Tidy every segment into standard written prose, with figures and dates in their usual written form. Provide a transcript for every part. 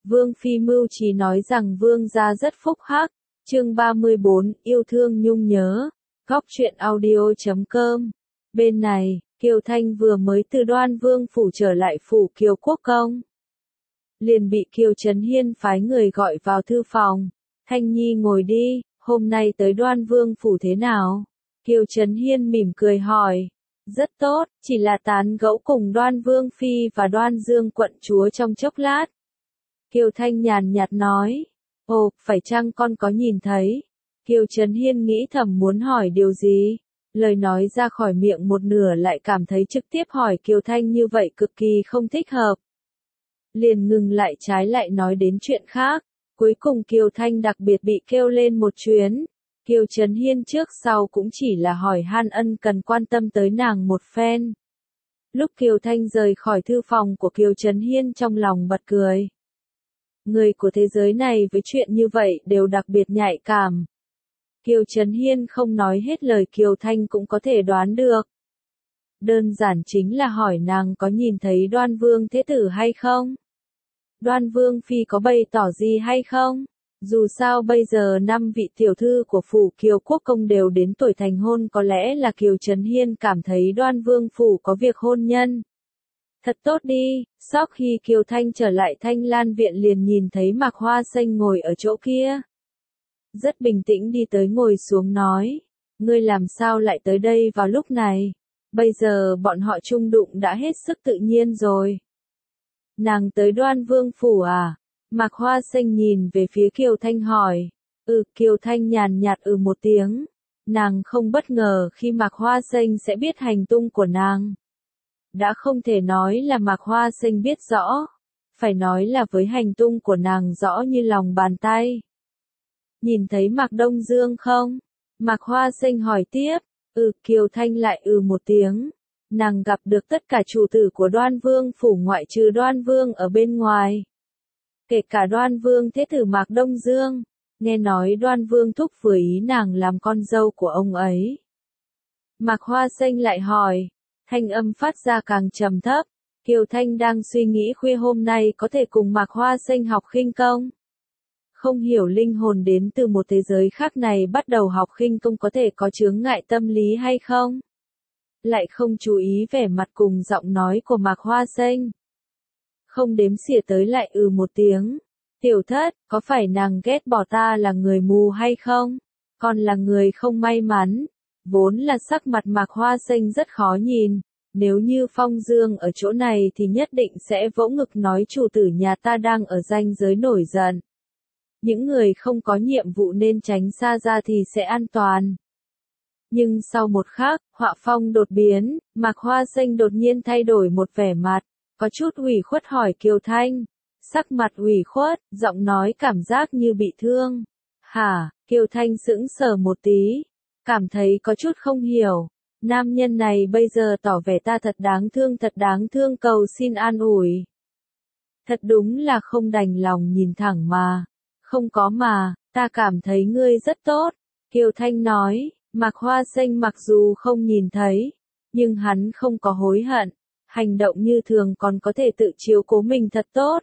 Vương Phi mưu trí nói rằng vương gia rất phúc hắc. Chương 34, yêu thương nhung nhớ. Góc truyện audio.com. Bên này, Kiều Thanh vừa mới từ Đoan Vương phủ trở lại phủ Kiều Quốc công. Liền bị Kiều Trấn Hiên phái người gọi vào thư phòng. Thanh Nhi ngồi đi, hôm nay tới Đoan Vương phủ thế nào? Kiều Trấn Hiên mỉm cười hỏi. Rất tốt, chỉ là tán gẫu cùng Đoan Vương Phi và Đoan Dương quận chúa trong chốc lát. Kiều Thanh nhàn nhạt nói. Ồ, phải chăng con có nhìn thấy? Kiều Trấn Hiên nghĩ thầm muốn hỏi điều gì? Lời nói ra khỏi miệng một nửa lại cảm thấy trực tiếp hỏi Kiều Thanh như vậy cực kỳ không thích hợp. Liền ngừng lại trái lại nói đến chuyện khác. Cuối cùng Kiều Thanh đặc biệt bị kêu lên một chuyến. Kiều Trấn Hiên trước sau cũng chỉ là hỏi han ân cần quan tâm tới nàng một phen. Lúc Kiều Thanh rời khỏi thư phòng của Kiều Trấn Hiên trong lòng bật cười. Người của thế giới này với chuyện như vậy đều đặc biệt nhạy cảm. Kiều Trấn Hiên không nói hết lời Kiều Thanh cũng có thể đoán được. Đơn giản chính là hỏi nàng có nhìn thấy Đoan Vương Thế Tử hay không? Đoan Vương Phi có bày tỏ gì hay không? Dù sao bây giờ 5 vị tiểu thư của phủ Kiều Quốc công đều đến tuổi thành hôn, có lẽ là Kiều Trấn Hiên cảm thấy Đoan Vương phủ có việc hôn nhân. Thật tốt đi, sau khi Kiều Thanh trở lại Thanh Lan viện liền nhìn thấy Mạc Hoa Xanh ngồi ở chỗ kia. Rất bình tĩnh đi tới ngồi xuống nói, ngươi làm sao lại tới đây vào lúc này? Bây giờ bọn họ chung đụng đã hết sức tự nhiên rồi. Nàng tới Đoan Vương phủ à? Mạc Hoa Xanh nhìn về phía Kiều Thanh hỏi. Kiều Thanh nhàn nhạt một tiếng. Nàng không bất ngờ khi Mạc Hoa Xanh sẽ biết hành tung của nàng. Đã không thể nói là Mạc Hoa Xanh biết rõ. Phải nói là với hành tung của nàng rõ như lòng bàn tay. Nhìn thấy Mạc Đông Dương không? Mạc Hoa Xanh hỏi tiếp. Kiều Thanh lại một tiếng. Nàng gặp được tất cả chủ tử của Đoan Vương phủ ngoại trừ Đoan Vương ở bên ngoài. Kể cả Đoan Vương Thế Tử Mạc Đông Dương, nghe nói Đoan Vương thúc vừa ý nàng làm con dâu của ông ấy. Mạc Hoa Xanh lại hỏi, thanh âm phát ra càng trầm thấp, Kiều Thanh đang suy nghĩ khuya hôm nay có thể cùng Mạc Hoa Xanh học khinh công. Không hiểu linh hồn đến từ một thế giới khác này bắt đầu học khinh công có thể có chướng ngại tâm lý hay không? Lại không chú ý vẻ mặt cùng giọng nói của Mạc Hoa Xanh. Không đếm xỉa tới lại một tiếng. Tiểu thất, có phải nàng ghét bỏ ta là người mù hay không? Còn là người không may mắn. Vốn là sắc mặt Mạc Hoa Xanh rất khó nhìn. Nếu như Phong Dương ở chỗ này thì nhất định sẽ vỗ ngực nói chủ tử nhà ta đang ở ranh giới nổi giận. Những người không có nhiệm vụ nên tránh xa ra thì sẽ an toàn. Nhưng sau một khắc, họa phong đột biến, Mạc Hoa Xanh đột nhiên thay đổi một vẻ mặt. Có chút ủy khuất hỏi Kiều Thanh. Sắc mặt ủy khuất, giọng nói cảm giác như bị thương. Hả? Kiều Thanh sững sờ một tí. Cảm thấy có chút không hiểu. Nam nhân này bây giờ tỏ vẻ ta thật đáng thương cầu xin an ủi. Thật đúng là không đành lòng nhìn thẳng mà. Không có mà, ta cảm thấy ngươi rất tốt. Kiều Thanh nói, Mạc Hoa Xanh mặc dù không nhìn thấy, nhưng hắn không có hối hận. Hành động như thường còn có thể tự chiếu cố mình thật tốt.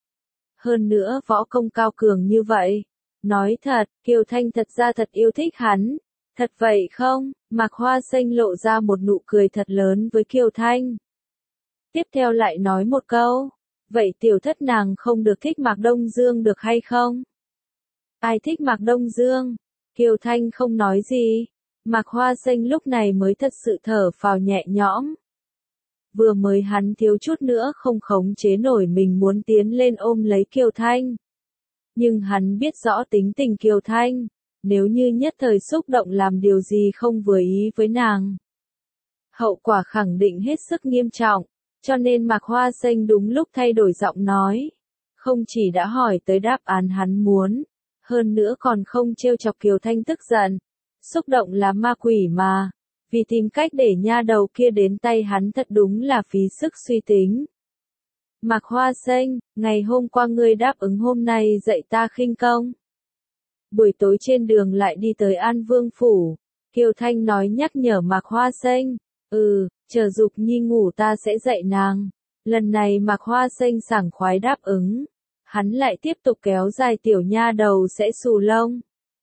Hơn nữa võ công cao cường như vậy. Nói thật, Kiều Thanh thật ra thật yêu thích hắn. Thật vậy không? Mạc Hoa Xanh lộ ra một nụ cười thật lớn với Kiều Thanh. Tiếp theo lại nói một câu. Vậy tiểu thất nàng không được thích Mạc Đông Dương được hay không? Ai thích Mạc Đông Dương? Kiều Thanh không nói gì. Mạc Hoa Xanh lúc này mới thật sự thở phào nhẹ nhõm. Vừa mới hắn thiếu chút nữa không khống chế nổi mình muốn tiến lên ôm lấy Kiều Thanh. Nhưng hắn biết rõ tính tình Kiều Thanh, nếu như nhất thời xúc động làm điều gì không vừa ý với nàng. Hậu quả khẳng định hết sức nghiêm trọng, cho nên Mạc Hoa Xanh đúng lúc thay đổi giọng nói. Không chỉ đã hỏi tới đáp án hắn muốn, hơn nữa còn không trêu chọc Kiều Thanh tức giận. Xúc động là ma quỷ mà. Vì tìm cách để nha đầu kia đến tay hắn thật đúng là phí sức suy tính. Mạc Hoa Xanh, ngày hôm qua ngươi đáp ứng hôm nay dạy ta khinh công. Buổi tối trên đường lại đi tới An Vương phủ. Kiều Thanh nói nhắc nhở Mạc Hoa Xanh. Chờ Dục Nhi ngủ ta sẽ dạy nàng. Lần này Mạc Hoa Xanh sảng khoái đáp ứng. hắn lại tiếp tục kéo dài tiểu nha đầu sẽ xù lông.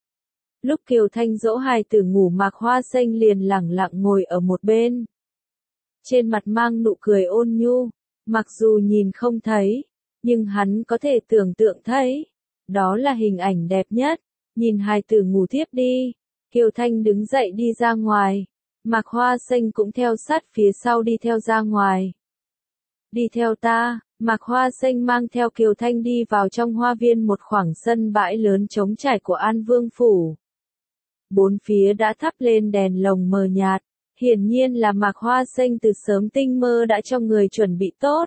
Lúc Kiều Thanh dỗ hài tử ngủ Mạc Hoa Xanh liền lẳng lặng ngồi ở một bên. Trên mặt mang nụ cười ôn nhu, mặc dù nhìn không thấy, nhưng hắn có thể tưởng tượng thấy. Đó là hình ảnh đẹp nhất, nhìn hài tử ngủ thiếp đi. Kiều Thanh đứng dậy đi ra ngoài, Mạc Hoa Xanh cũng theo sát phía sau đi theo ra ngoài. Đi theo ta, Mạc Hoa Xanh mang theo Kiều Thanh đi vào trong hoa viên một khoảng sân bãi lớn trống trải của An Vương Phủ. Bốn phía đã thắp lên đèn lồng mờ nhạt, hiển nhiên là Mạc Hoa Xanh từ sớm tinh mơ đã cho người chuẩn bị tốt.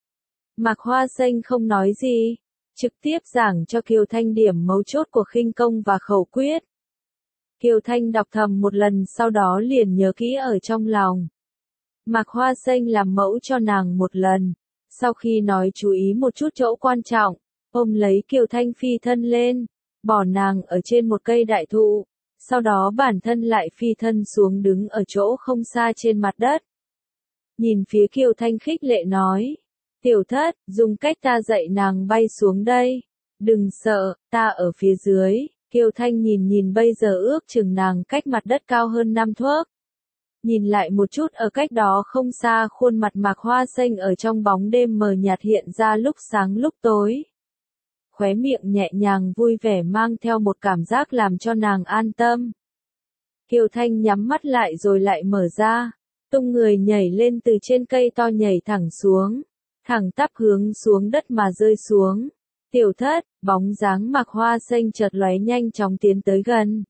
Mạc Hoa Xanh không nói gì, trực tiếp giảng cho Kiều Thanh điểm mấu chốt của khinh công và khẩu quyết. Kiều Thanh đọc thầm một lần sau đó liền nhớ kỹ ở trong lòng. Mạc Hoa Xanh làm mẫu cho nàng một lần, sau khi nói chú ý một chút chỗ quan trọng, ôm lấy Kiều Thanh phi thân lên, bỏ nàng ở trên một cây đại thụ, sau đó bản thân lại phi thân xuống đứng ở chỗ không xa trên mặt đất. Nhìn phía Kiều Thanh khích lệ nói, tiểu thất, dùng cách ta dạy nàng bay xuống đây, đừng sợ, ta ở phía dưới. Kiều Thanh nhìn bây giờ ước chừng nàng cách mặt đất cao hơn 5 thước. Nhìn lại một chút ở cách đó không xa khuôn mặt Mạc Hoa Xanh ở trong bóng đêm mờ nhạt hiện ra lúc sáng lúc tối. Khóe miệng nhẹ nhàng vui vẻ mang theo một cảm giác làm cho nàng an tâm. Kiều Thanh nhắm mắt lại rồi lại mở ra, tung người nhảy lên từ trên cây to nhảy thẳng xuống, thẳng tắp hướng xuống đất mà rơi xuống. Tiểu thất, bóng dáng Mạc Hoa Xanh chợt lóe nhanh chóng tiến tới gần.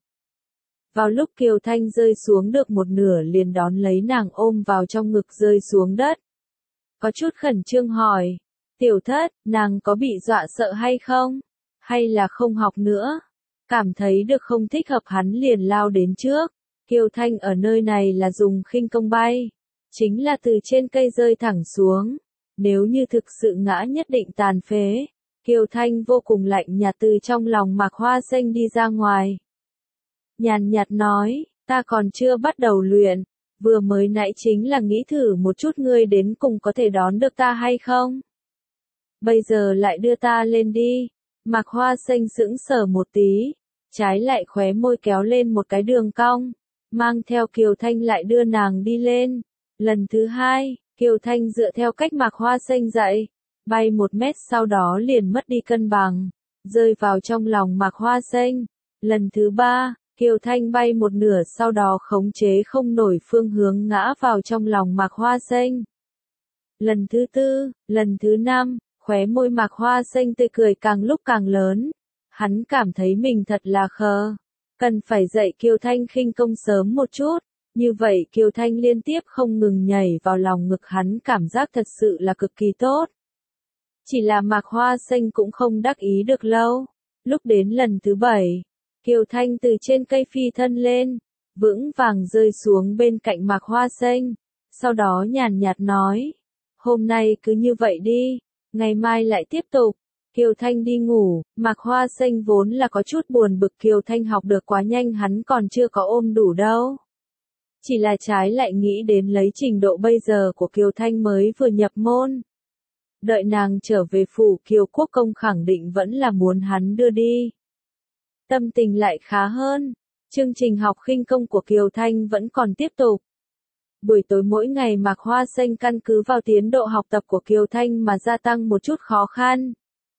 Vào lúc Kiều Thanh rơi xuống được một nửa liền đón lấy nàng ôm vào trong ngực rơi xuống đất. Có chút khẩn trương hỏi, tiểu thất, nàng có bị dọa sợ hay không? Hay là không học nữa? Cảm thấy được không thích hợp hắn liền lao đến trước. Kiều Thanh ở nơi này là dùng khinh công bay, chính là từ trên cây rơi thẳng xuống. Nếu như thực sự ngã nhất định tàn phế. Kiều Thanh vô cùng lạnh nhạt từ trong lòng Mạc Hoa Xanh đi ra ngoài. Nhàn nhạt nói, ta còn chưa bắt đầu luyện, vừa mới nãy chính là nghĩ thử một chút ngươi đến cùng có thể đón được ta hay không. Bây giờ lại đưa ta lên đi. Mạc Hoa Xanh sững sờ một tí, trái lại khóe môi kéo lên một cái đường cong, mang theo Kiều Thanh lại đưa nàng đi lên. Lần thứ hai, Kiều Thanh dựa theo cách Mạc Hoa Xanh dạy, bay 1 mét sau đó liền mất đi cân bằng, rơi vào trong lòng Mạc Hoa Xanh. Lần thứ ba, Kiều Thanh bay một nửa sau đó khống chế không nổi phương hướng ngã vào trong lòng Mạc Hoa Xanh. Lần thứ tư, lần thứ năm, khóe môi Mạc Hoa Xanh tươi cười càng lúc càng lớn. Hắn cảm thấy mình thật là khờ. Cần phải dạy Kiều Thanh khinh công sớm một chút. Như vậy Kiều Thanh liên tiếp không ngừng nhảy vào lòng ngực hắn cảm giác thật sự là cực kỳ tốt. Chỉ là Mạc Hoa Xanh cũng không đắc ý được lâu. Lúc đến lần thứ 7, Kiều Thanh từ trên cây phi thân lên, vững vàng rơi xuống bên cạnh Mạc Hoa Xanh. Sau đó nhàn nhạt nói, hôm nay cứ như vậy đi, ngày mai lại tiếp tục. Kiều Thanh đi ngủ, Mạc Hoa Xanh vốn là có chút buồn bực Kiều Thanh học được quá nhanh hắn còn chưa có ôm đủ đâu. Chỉ là trái lại nghĩ đến lấy trình độ bây giờ của Kiều Thanh mới vừa nhập môn. Đợi nàng trở về phủ Kiều Quốc Công khẳng định vẫn là muốn hắn đưa đi. Tâm tình lại khá hơn, chương trình học khinh công của Kiều Thanh vẫn còn tiếp tục. Buổi tối mỗi ngày Mạc Hoa Xanh căn cứ vào tiến độ học tập của Kiều Thanh mà gia tăng một chút khó khăn.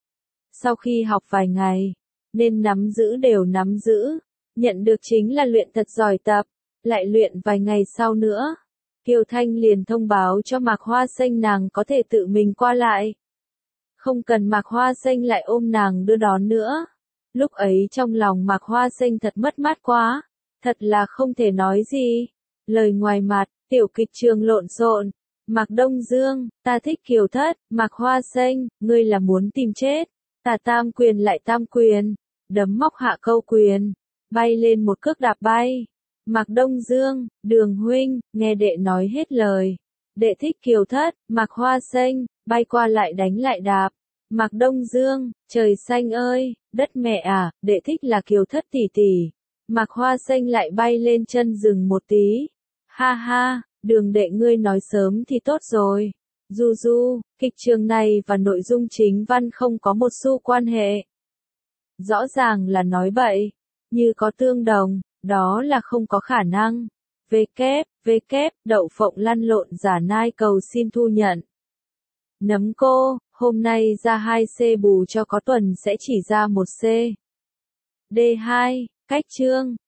Sau khi học vài ngày, nên nắm giữ đều nắm giữ, nhận được chính là luyện thật giỏi tập, lại luyện vài ngày sau nữa. Kiều Thanh liền thông báo cho Mạc Hoa Xanh nàng có thể tự mình qua lại. Không cần Mạc Hoa Xanh lại ôm nàng đưa đón nữa. Lúc ấy trong lòng Mạc Hoa Xanh thật mất mát quá, thật là không thể nói gì. Lời ngoài mặt, tiểu kịch trường lộn xộn. Mạc Đông Dương, ta thích Kiều Thất. Mạc Hoa Xanh, ngươi là muốn tìm chết. Ta tam quyền lại tam quyền, đấm móc hạ câu quyền, bay lên một cước đạp bay. Mạc Đông Dương, Đường huynh, nghe đệ nói hết lời. Đệ thích Kiều Thất. Mạc Hoa Xanh, bay qua lại đánh lại đạp. Mạc Đông Dương, trời xanh ơi, đất mẹ à, đệ thích là Kiều Thất tỷ tỷ. Mạc Hoa Xanh lại bay lên chân dừng một tí. Ha ha, Đường đệ ngươi nói sớm thì tốt rồi. Du du, kịch trường này và nội dung chính văn không có một xu quan hệ. Rõ ràng là nói bậy, như có tương đồng, đó là không có khả năng. Đậu phộng lăn lộn giả nai cầu xin thu nhận. Nấm cô, hôm nay ra 2C bù cho có tuần sẽ chỉ ra 1C. D2, cách chương.